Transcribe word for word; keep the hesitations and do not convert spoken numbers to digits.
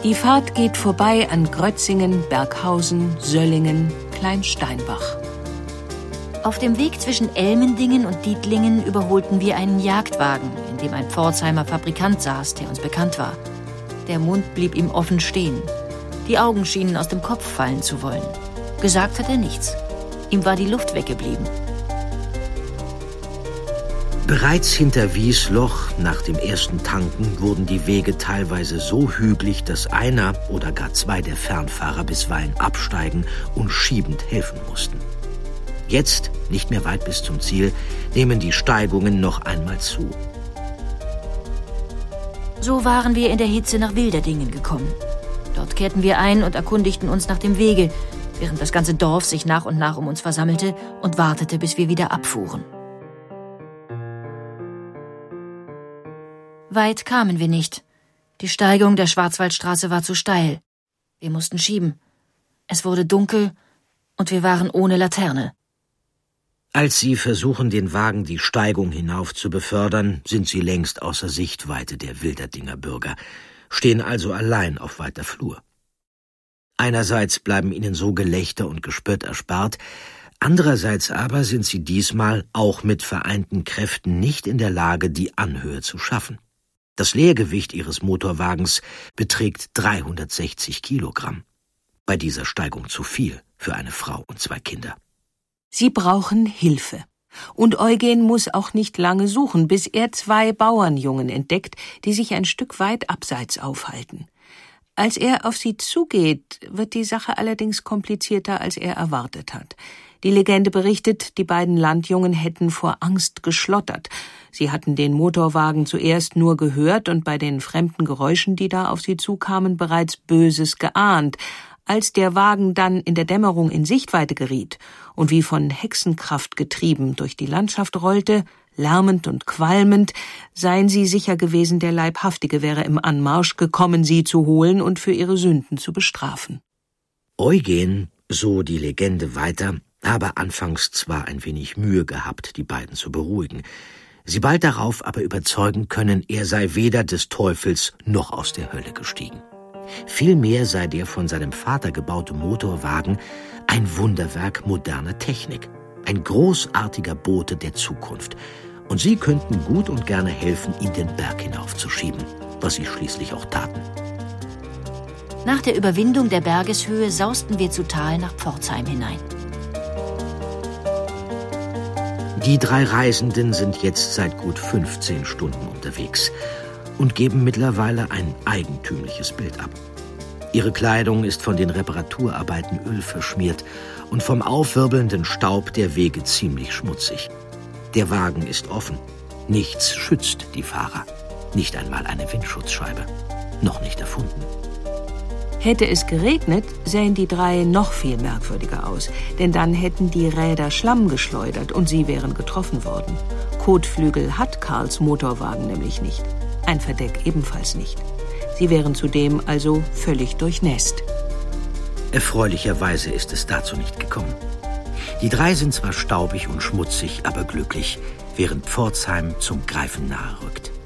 Die Fahrt geht vorbei an Grötzingen, Berghausen, Söllingen, Kleinsteinbach. Auf dem Weg zwischen Elmendingen und Dietlingen überholten wir einen Jagdwagen, in dem ein Pforzheimer Fabrikant saß, der uns bekannt war. Der Mund blieb ihm offen stehen. Die Augen schienen aus dem Kopf fallen zu wollen. Gesagt hat er nichts. Ihm war die Luft weggeblieben. Bereits hinter Wiesloch, nach dem ersten Tanken, wurden die Wege teilweise so hügelig, dass einer oder gar zwei der Fernfahrer bisweilen absteigen und schiebend helfen mussten. Jetzt, nicht mehr weit bis zum Ziel, nehmen die Steigungen noch einmal zu. So waren wir in der Hitze nach Wilderdingen gekommen. Dort kehrten wir ein und erkundigten uns nach dem Wege, während das ganze Dorf sich nach und nach um uns versammelte und wartete, bis wir wieder abfuhren. Weit kamen wir nicht. Die Steigung der Schwarzwaldstraße war zu steil. Wir mussten schieben. Es wurde dunkel und wir waren ohne Laterne. Als sie versuchen, den Wagen die Steigung hinauf zu befördern, sind sie längst außer Sichtweite der Wilderdinger Bürger, stehen also allein auf weiter Flur. Einerseits bleiben ihnen so Gelächter und Gespött erspart, andererseits aber sind sie diesmal auch mit vereinten Kräften nicht in der Lage, die Anhöhe zu schaffen. Das Leergewicht ihres Motorwagens beträgt dreihundertsechzig Kilogramm. Bei dieser Steigung zu viel für eine Frau und zwei Kinder. Sie brauchen Hilfe. Und Eugen muss auch nicht lange suchen, bis er zwei Bauernjungen entdeckt, die sich ein Stück weit abseits aufhalten. Als er auf sie zugeht, wird die Sache allerdings komplizierter, als er erwartet hat. Die Legende berichtet, die beiden Landjungen hätten vor Angst geschlottert. Sie hatten den Motorwagen zuerst nur gehört und bei den fremden Geräuschen, die da auf sie zukamen, bereits Böses geahnt. Als der Wagen dann in der Dämmerung in Sichtweite geriet und wie von Hexenkraft getrieben durch die Landschaft rollte, lärmend und qualmend, seien sie sicher gewesen, der Leibhaftige wäre im Anmarsch gekommen, sie zu holen und für ihre Sünden zu bestrafen. Eugen, so die Legende weiter, habe anfangs zwar ein wenig Mühe gehabt, die beiden zu beruhigen, sie bald darauf aber überzeugen können, er sei weder des Teufels noch aus der Hölle gestiegen. Vielmehr sei der von seinem Vater gebaute Motorwagen ein Wunderwerk moderner Technik, ein großartiger Bote der Zukunft, und sie könnten gut und gerne helfen, ihn den Berg hinaufzuschieben, was sie schließlich auch taten. Nach der Überwindung der Bergeshöhe sausten wir zu Tal nach Pforzheim hinein. Die drei Reisenden sind jetzt seit gut fünfzehn Stunden unterwegs und geben mittlerweile ein eigentümliches Bild ab. Ihre Kleidung ist von den Reparaturarbeiten ölverschmiert und vom aufwirbelnden Staub der Wege ziemlich schmutzig. Der Wagen ist offen. Nichts schützt die Fahrer. Nicht einmal eine Windschutzscheibe. Noch nicht erfunden. Hätte es geregnet, sähen die drei noch viel merkwürdiger aus, denn dann hätten die Räder Schlamm geschleudert und sie wären getroffen worden. Kotflügel hat Karls Motorwagen nämlich nicht. Ein Verdeck ebenfalls nicht. Sie wären zudem also völlig durchnässt. Erfreulicherweise ist es dazu nicht gekommen. Die drei sind zwar staubig und schmutzig, aber glücklich, während Pforzheim zum Greifen nahe rückt.